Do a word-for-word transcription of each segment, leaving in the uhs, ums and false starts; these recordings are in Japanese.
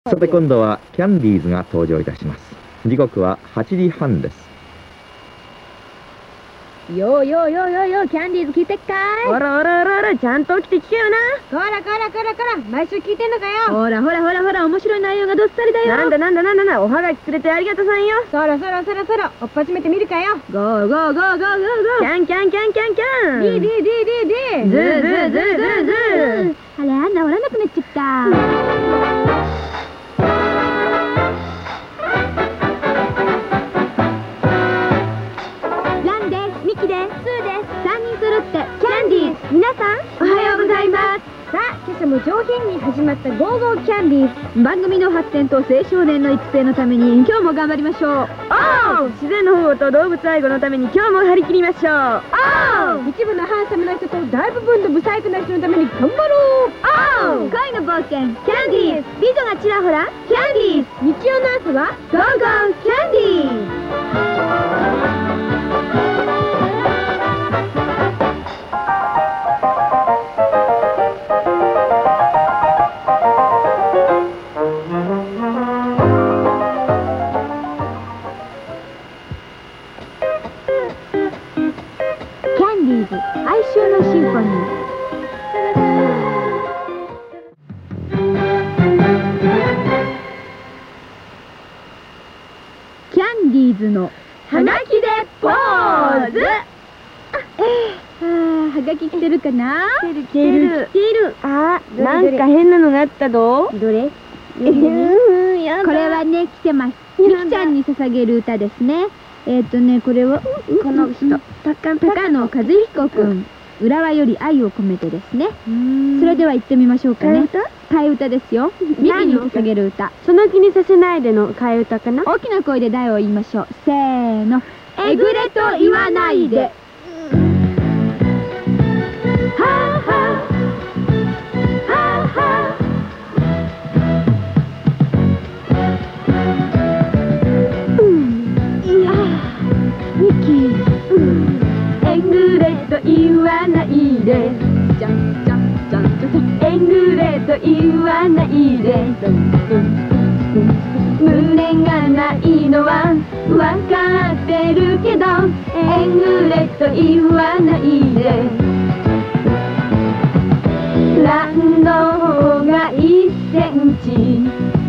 さて今度はキャンディーズが登場いたします。時刻ははちじはんです。 よーよーよーよーよー、キャンディーズ聞いてっかい。 ほらほらほらほら、ちゃんと起きて聞けよな。 こらこらこらこら、毎週聞いてんのかよ。 ほらほらほらほら、面白い内容がどっさりだよ。なんだなんだなんだな、おはがきくれてありがとさんよ。 そろそろそろそろ、おっ始めてみるかよ。 ゴーゴーゴーゴーゴーゴー。キャンキャンキャンキャンキャン。 ディーディーディーディーディー。 ズーズーズーズーズー。 あれ、あんな折らなくなっちゃった。皆さんおはようございます。 さあ、今朝も上品に始まったゴーゴーキャンディーズ。 番組の発展と青少年の育成のために今日も頑張りましょう。おー、自然の保護と動物愛護のために今日も張り切りましょう。 おー、一部のハンサムな人と大部分のブサイクな人のために頑張ろう。 おー、恋の冒険キャンディーズ。美女がちらほらキャンディーズ。 日曜の朝はゴーゴーキャンディーズ。 哀愁のシンフォニー。 キャンディーズのはがきでポーズ。 あー、はがき来てるかな。 来てる来てる来てる。 あー、 なんか変なのがあったど。 どれ？ これはね、来てます。みきちゃんに捧げる歌ですね。えっとね、これはこの人、 高野和彦くん。浦和より愛を込めてですね。それでは行ってみましょうかね。替え歌ですよ。ミキに捧げる歌。 その気にさせないでの替え歌かな。 大きな声で題を言いましょう。せーの。えぐれと言わないで。はあはあはあはあ。ミキ、えぐれと言わないで。じゃんじゃんじゃんじゃん。えぐれと言わないで。胸がないのはわかってるけど、えぐれと言わないで。欄の方がいっセンチ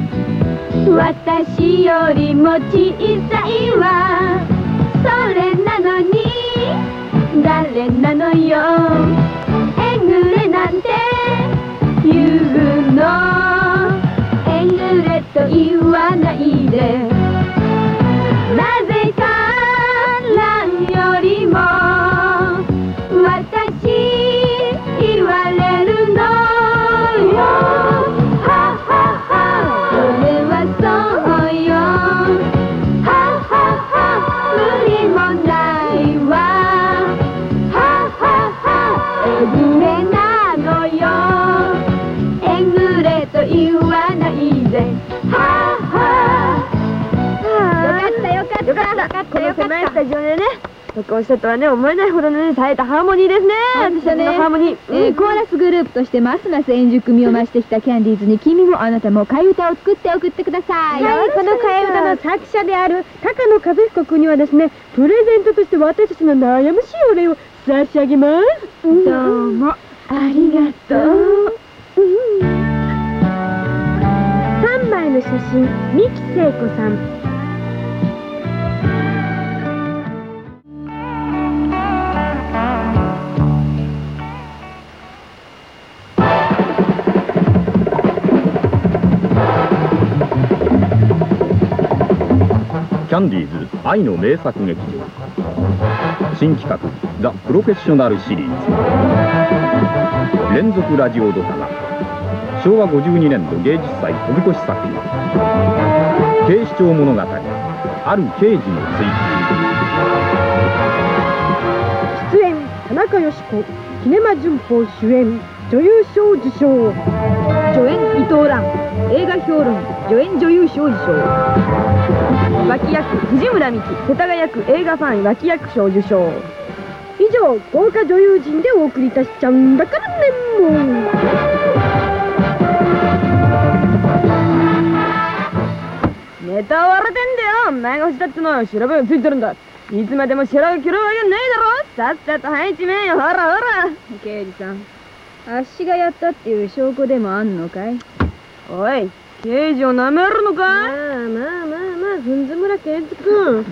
私よりも小さいわ。それなのに誰なのよ。えぐれなんて言うの。えぐれと言わないで。なぜか欄よりも私言われるのよ。ははは、それはそうよ。ははは、無理もないわ。ははは、えぐれなのよ。えぐれと言わないで。はは。よかったよかったよかった。 この狭いスタジオでね、録音したとはね、思えないほどのね、冴えたハーモニーですね。私たちのハーモニー。えー、コーラスグループとしてますます円熟味を増してきたキャンディーズに、君もあなたも替え歌を作って送ってください。 はい、この替え歌の作者である高野和彦君にはですね、プレゼントとして私たちの悩むしいお礼を差し上げます。 どうもありがとう。 さんまいの写真、三木聖子さん。 キャンディーズ愛の名作劇場新企画ザ・プロフェッショナルシリーズ連続ラジオドラマしょうわごじゅうにねんど芸術祭飛越作品警視庁物語ある刑事の追及。出演田中佳子、キネマ旬報主演女優賞受賞。 助演伊藤蘭、映画評論助演女優賞受賞。脇役藤村美樹、世田谷区映画ファン脇役賞受賞。 以上、豪華女優陣でお送りいたしちゃうんだからね、もう。 歌われてんだよ。お前が欲しだってのは調べがついてるんだ。いつまでも白が切るわけねえだろ。さっさと入っちめえよ。ほらほら。 刑事さん、あっしがやったっていう証拠でもあんのかい？ おい、刑事をなめるのか？まあまあまあまあ、ふんず村刑事君。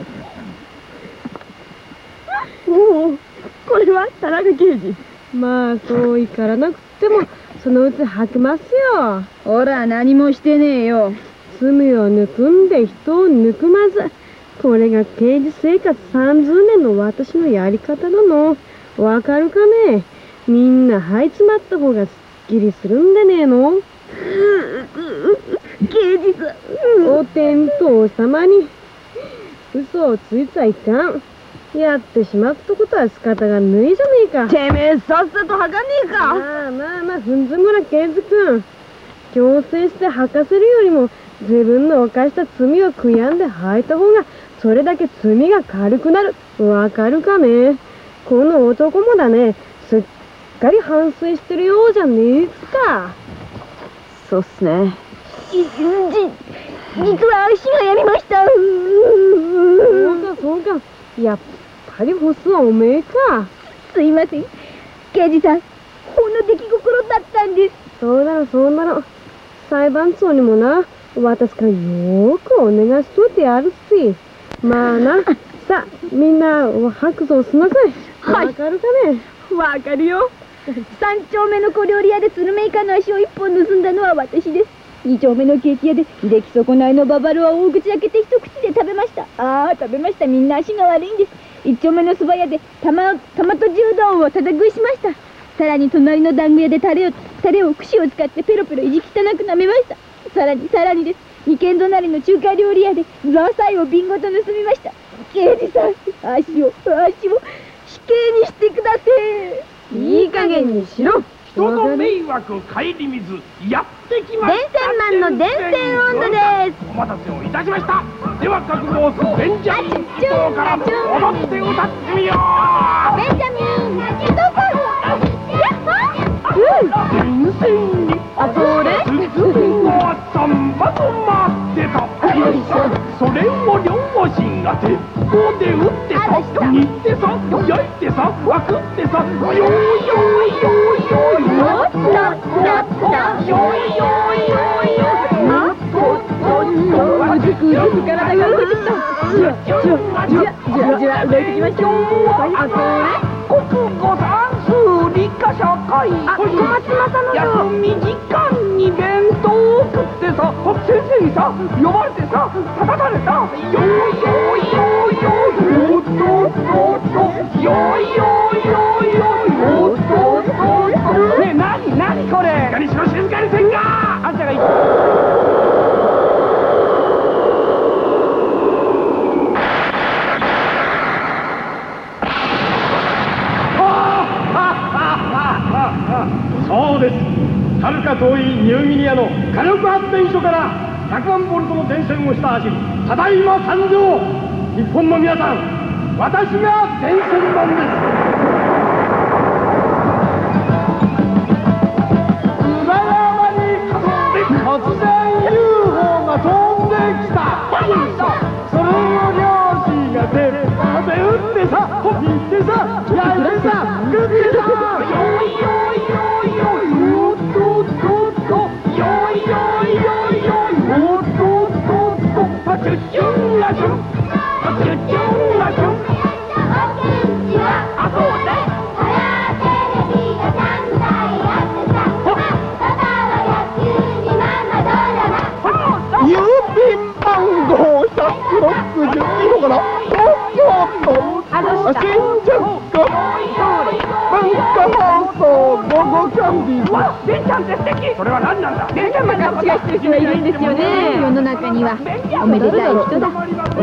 おお、これは田中刑事。まあそう怒らなくてもそのうち吐きますよ。 ほら、何もしてねえよ。 罪を憎んで人を憎まず。これが刑事生活さんじゅうねんの私のやり方なの。わかるかね？みんな這い詰まった方がすっきりするんでねえの？刑事さん、お天道様に嘘をついちゃいかん。やってしまったことは仕方がないじゃねえか。てめえさっさと吐かねえか。まあまあまあ、ふんずむら刑事君。強制して吐かせるよりも自分の犯した罪を悔やんで吐いた方がそれだけ罪が軽くなる。わかるかね？この男もだね、すっかり反省してるようじゃねえっすか。そうっすね。じ、じ、実は足がやりました。そうかそうか。やっぱりホスはおめえか。 すいません。刑事さん、ほんの出来心だったんです。 そうだろそうだろ。裁判長にもな、私からよーくお願いしといてやるし。まあな、さあ、みんな白状しなさい。はい。わかるかね？わかるよ。 三丁目の小料理屋でスルメイカの足を一本盗んだのは私です。二丁目のケーキ屋で出来損ないのババロアを大口開けて一口で食べました。ああ、食べました。みんな足が悪いんです。一丁目の蕎麦屋でたま、トマト牛丼をただ食いしました。さらに隣の団子屋でタレを、タレを串を使ってペロペロ意地汚く舐めました。さらにさらにです。二軒隣の中華料理屋でザーサイを瓶ごと盗みました。刑事さん、足を、足を死刑にしてください。 いい加減にしろ。 人の迷惑顧みずやってきました。 電線マンの電線温度です。 お待たせをいたしました。では各ボスベンジャミン伊藤から踊って歌ってみよう。 ベンジャミン伊藤さん、 電線にあ、それ包みのサンバと待ってた。それを両親が鉄砲で撃ってさ、煮てさ、焼いてさ、食ってさ、よいよいよいよいもっともっとよいよいよいよいもっともっとずくずく体が動いてきた。じわじわじわじわじわ動いてきました。あ、それ国語算数理科社会。 あ、小松政休み時間に弁当を食ってさ、先生にさ呼ばれてさ叩かれた。よいよいよいよいおっとっとっとよいよいよいよいおっとっとっと。ねえ、なになにこれ。静かにしろ、静かにせんか。あんたが言っそうです。はるか遠いニューギニアの火力発電所からひゃくまんボルトの電線を下走り、ただいま参上。日本の皆さん、私が電線マンです。裏山に突然 ユーフォー が飛んできた。それを漁師が鉄砲で撃ってさ、煮てさ、焼いてさ、食ってさ、よいよいよいよいおっとっとっとよいよいよいよいおっとっとっとあチュッチュンラチュンあチュッチュンラチュンあそうね郵便番号ひゃくろくじゅうに号から東京都新宿区文化放送午後キャンディーズ。わっ、デンちゃんって素敵。それは何なんだ。デンちゃんが勘違いしてる人がいるんですよね。 世の中にはおめでたい人だ。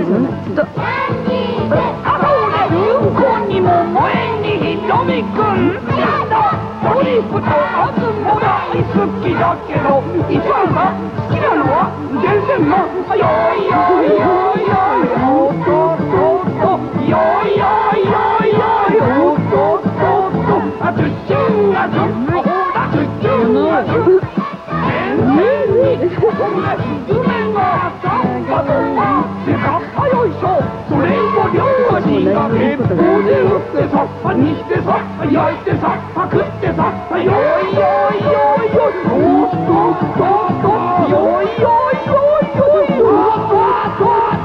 あそうね、うんこにも萌えにひろみくん。トリップとアズも大好きだけど、一番さ好きなのは電線マン。よいよいよいよいおっとっとっとよいよいよいよいおっとっとっとあチュッチュンあチュッほらチュッチュンあチュッ電線にこんなスズメがサンバとってさ煮してさ焼いてさパクってさよいよいよいよいおっとっとっとよいよいよいよいおっとっとっ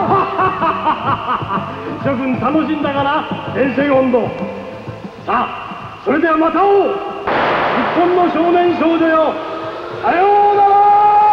と諸君楽しんだかな電線温度。さあそれではまた会おう日本の少年少女よさようなら。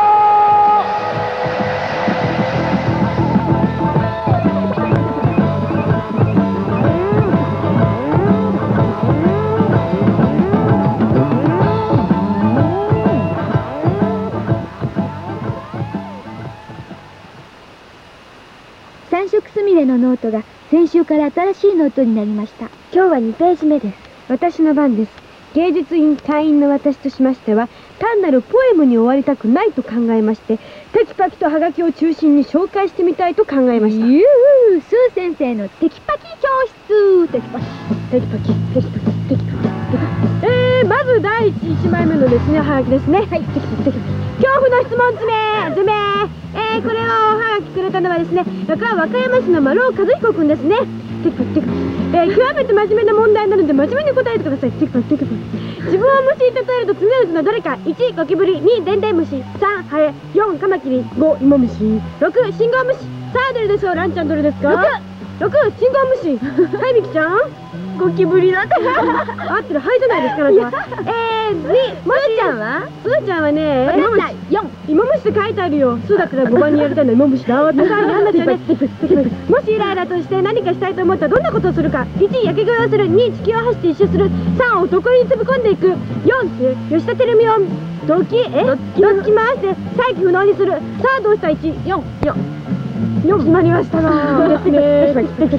三色すみれのノートが先週から新しいノートになりました。今日はにページ目です。 私の番です。芸術院会員の私としましては、単なるポエムに終わりたくないと考えまして、テキパキとハガキを中心に紹介してみたいと考えました。 ゆうスー先生のテキパキ教室。テキパキテキパキテキパキテキパキテキパキ。えー、まず第一一枚目のですね、ハガキですね。はい、テキパキテキパキ。恐怖の質問詰め詰め。えー、これをおはがきくれたのはですね、和歌山市の丸尾和彦くんですね。テキパキテキパキ。えー、極めて真面目な問題なので真面目に答えてください。テキパキテキパキ。自分を虫に例えると次のうちのどれか。いちゴキブリ、にデンデンムシ、さんハエ、よんカマキリ、ごイモムシ、ろく信号ムシ。さあどれでしょう。ランちゃんどれですか。ろくろく信号ムシ。はいミキちゃんゴキブリだって合ってる。はいじゃないですか。あなたはえー、にスーちゃんはスーちゃんはねイモムシ。よんイモムシって書いてあるよ。スーだったらごばんにやりたいのイモムシだって書いてあるんですよね。もしイライラとして何かしたいと思ったらどんなことをするか。いち焼け食いをする、に地球を走って一周する、さん男に飛び込んでいく、よん吉田照美をドキえドッキ回して再起不能にする。さあどうした。いちよんよんよん決まりましたな。ですね。え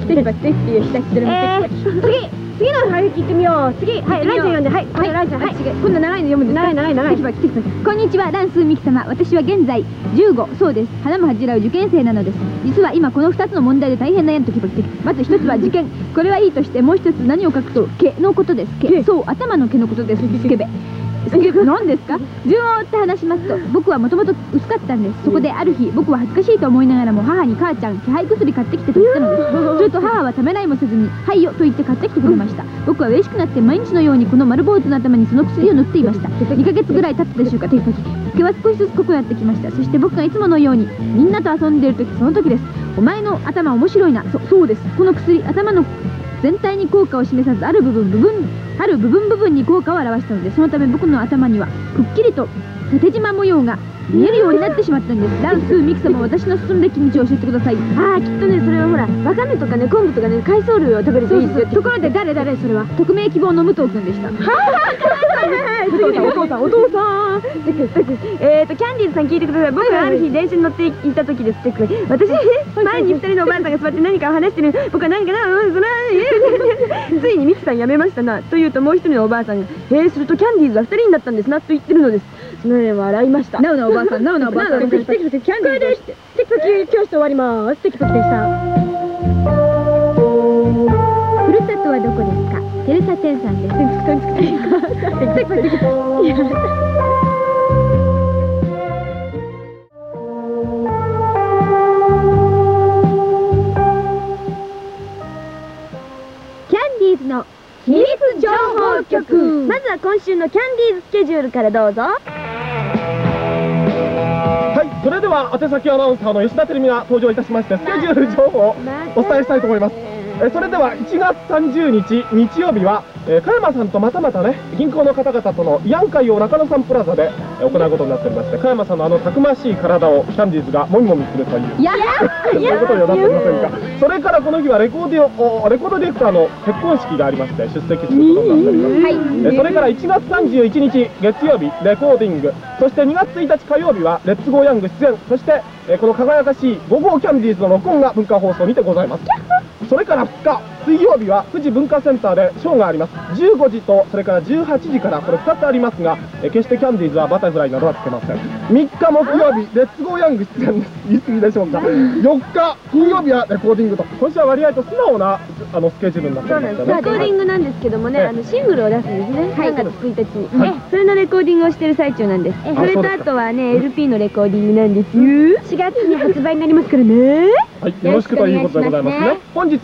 ー、次次のハガキ行ってみよう。次はいランちゃん読んで。はいはいランちゃんはい。今度長いの読むんです。長い長い長い。 こんにちは、ランスーミキ様。私は現在じゅうご、そうです。花も恥じらう受験生なのです。実は今このふたつの問題で大変悩んできて、まずひとつは受験。これはいいとして、もうひとつ何を書くと毛のことです。毛、そう頭の毛のことです。スケベスケベ何ですか。順を追って話しますと、僕はもともと薄かったんです。そこである日、僕は恥ずかしいと思いながらも母に母ちゃん気配薬買ってきてと言ったのです。すると母はためらいもせずにはいよと言って買ってきてくれました。僕は嬉しくなって毎日のようにこの丸坊主の頭にその薬を塗っていました。にかげつぐらい経ったでしょうか。テキパキ毛は少しずつ濃くなってきました。そして僕がいつものようにみんなと遊んでいる時、その時です。お前の頭面白いな。そそうです。この薬、頭の全体に効果を示さず、ある部分部分ある部分部分に効果を表したので、そのため僕の頭にはくっきりと縦縞模様が見えるようになってしまったんです。ランスーミキ様、私の進んだ道を教えてください。 ああきっとね、それはほらわかめとかね昆布とかね海藻類を食べるといいですよ。ところで誰誰それは。 匿名希望の武藤君でした。 お父さんお父さんえっとキャンディーズさん聞いてください。僕がある日電車に乗っていた時です。私前にふたりのおばあさんが座って何かを話してる。僕は何かなうんそれついにミキさん辞めましたなと言うと、もう一人のおばあさんが「へえするとキャンディーズはふたりになったんですな」と言ってるのです。その絵は笑いました。 なおなおばあさん、なおなおばあさん。 テキパキテキパキキャンディーズをしてテキパキ教室終わります。テキパキでした。 ふるさとはどこですか。テレサテンさんです。 テキパキテキパキ。 の秘密情報局。 まずは今週のキャンディーズスケジュールからどうぞ。はい、それでは宛先アナウンサーの吉田照美が登場いたしまして、スケジュール情報をお伝えしたいと思います。えそれではいちがつさんじゅうにち日曜日は、えー、加山さんとまたまたね銀行の方々との慰安会を中野サンプラザで、えー、行うことになっておりまして、加山さんのあのたくましい体をキャンディーズがもみもみするといういやそういうことにはなっておりませんか。それからこの日はレコーディオレコードディレクターの結婚式がありまして出席することになっております。はい、えそれからいちがつさんじゅういちにち月曜日レコーディング、そしてにがつついたち火曜日はレッツゴーヤング出演、そしてえー、この輝かしいご号キャンディーズの録音が文化放送にてございます。それからふつか水曜日は富士文化センターでショーがあります。じゅうごじとそれからじゅうはちじから、これふたつありますが、えー、決してキャンディーズはバタフライなどはつけません。みっか木曜日レッツゴーヤング出演です。言い過ぎでしょうか。よっか金曜日はレコーディングと、今週は割合と素直なあのスケジュールになっておりましたね。 レコーディングなんですけどもね、あのシングルを出すんですね。さんがつついたちに、はい、それのレコーディングをしてる最中なんです。それとあとはね エルピー のレコーディングなんですよ。しがつに発売になりますからね。 はい、よろしくということでございますね。本日の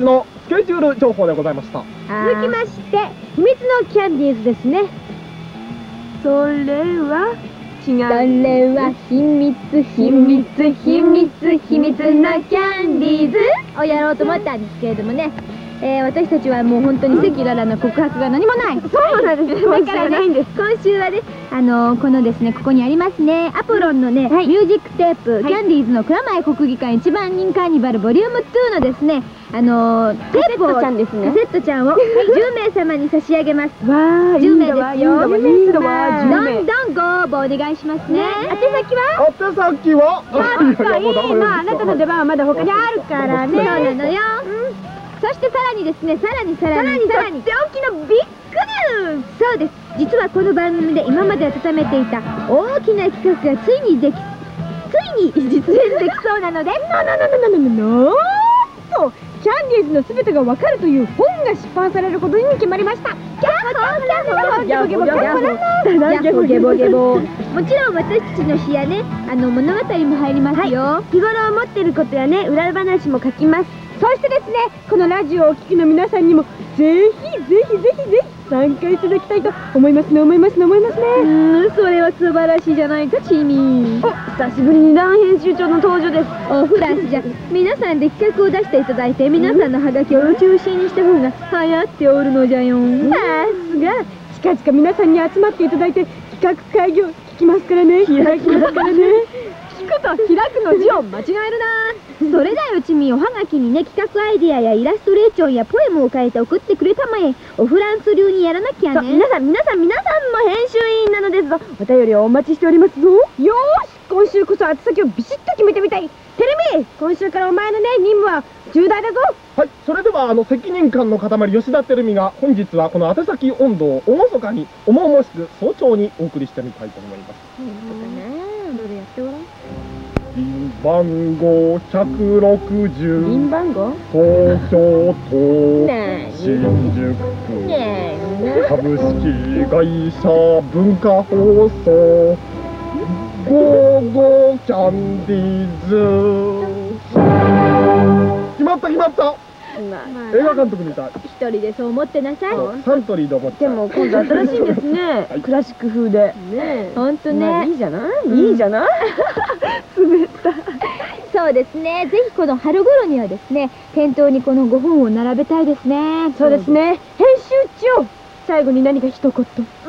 スケジュール情報でございました。 続きまして秘密のキャンディーズですね。それは違う。 それは秘密秘密秘密秘密のキャンディーズをやろうと思ったんですけれどもね、えー、私たちはもう本当に赤裸々な告白が何もない。 そうなんです。 だからね、今週はね、あのー、このですね、ここにありますね、アポロンのね、はい、ミュージックテープ、はい、キャンディーズの蔵前国技館一番人カーニバルボリュームツーのですね、あのー、テープを、カセットちゃんをじゅうめいさまに差し上げます。 わー、 じゅうめいですよ。 いいんだわ、 どんどんご応募お願いしますね。宛先は宛先はまあ、あなたの出番はまだ他にあるからね。 そうなのよ。そしてさらにですね、さらにさらにさらにとっておきのビッグニュース。そうです。実はこの番組で今まで温めていた大きな企画がついにでき、ついに実現できそうなので、 ななななななななとキャンディーズのすべてがわかるという本が出版されることに決まりました。ギャッホーギャッホーギャッホーギャッホーギャッホーギャッホーゲボゲボ。もちろん私たちの詩やね、あの物語も入りますよ。 日頃思っていることやね、裏話も書きます。そしてですね、このラジオをお聞きの皆さんにもぜひぜひぜひぜひ参加いただきたいと思いますね、思いますね、思いますね。 うーん、それは素晴らしいじゃないか、チーミー。 お、久しぶりにダン編集長の登場です。 おフランスじゃ、皆さんで企画を出していただいて、皆さんのハガキを中心にした方が流行っておるのじゃよ。 さすが、近々皆さんに集まっていただいて企画会議を聞きますからね、開きますからね。聞くと開くの字を間違えるな。それだよ、チミ。おはがきにね、企画アイディアやイラストレーションやポエムを書いて送ってくれたまえ。おフランス流にやらなきゃね。 皆さん皆さん皆さんも編集委員なのですぞ。お便りをお待ちしておりますぞ。よーし、今週こそ宛先をビシッと決めてみたい。テレビ、今週からお前のね任務は重大だぞ。 はい、それではあの責任感の塊吉田照美が本日はこの宛先温度を厳かに重々しく早朝にお送りしてみたいと思います。 どれやってごらん。 便番号ひゃくろくじゅう、 便番号東京都ねえ新宿区ね株式会社文化放送ゴーゴーキャンディーズ。決まった決まった。映画監督みたい。 一人でそう思ってなさい。 サントリーで思っちゃう。 でも今度新しいんですね。クラシック風で。ね。 ほんとね。 いいじゃない。いいじゃない。滑った。 そうですね。ぜひこの春頃にはですね、店頭にこのごほんを並べたいですね。 そうですね。編集長、最後に何か一言。う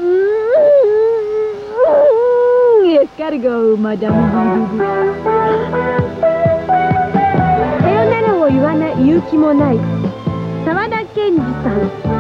ーん。エスカルゴマダムブルブル。さよならを言わない勇気もない沢田研二さん。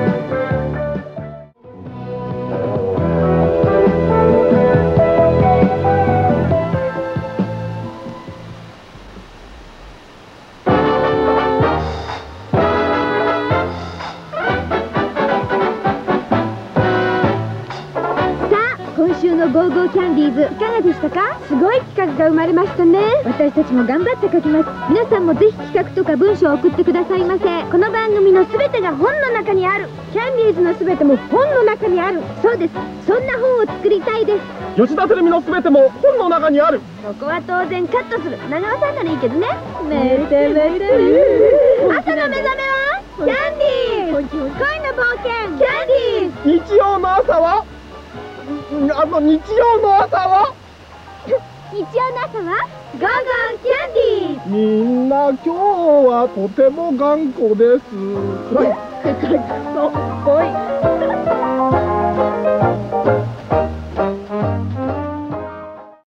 ゴーゴーキャンディーズいかがでしたか？ すごい企画が生まれましたね。 私たちも頑張って書きます。皆さんもぜひ企画とか文章を送ってくださいませ。 この番組のすべてが本の中にある。キャンディーズのすべても本の中にある。 そうです。そんな本を作りたいです。 吉田照美のすべても本の中にある。 ここは当然カットする。長尾さんならいいけどね。 めてめて朝の目覚めはキャンディーズ。恋の冒険キャンディーズ。 日曜の朝はあの日曜の朝は日曜の朝はゴーゴーキャンディーズ。 みんな今日はとても頑固です。暗い。 そうっぽい。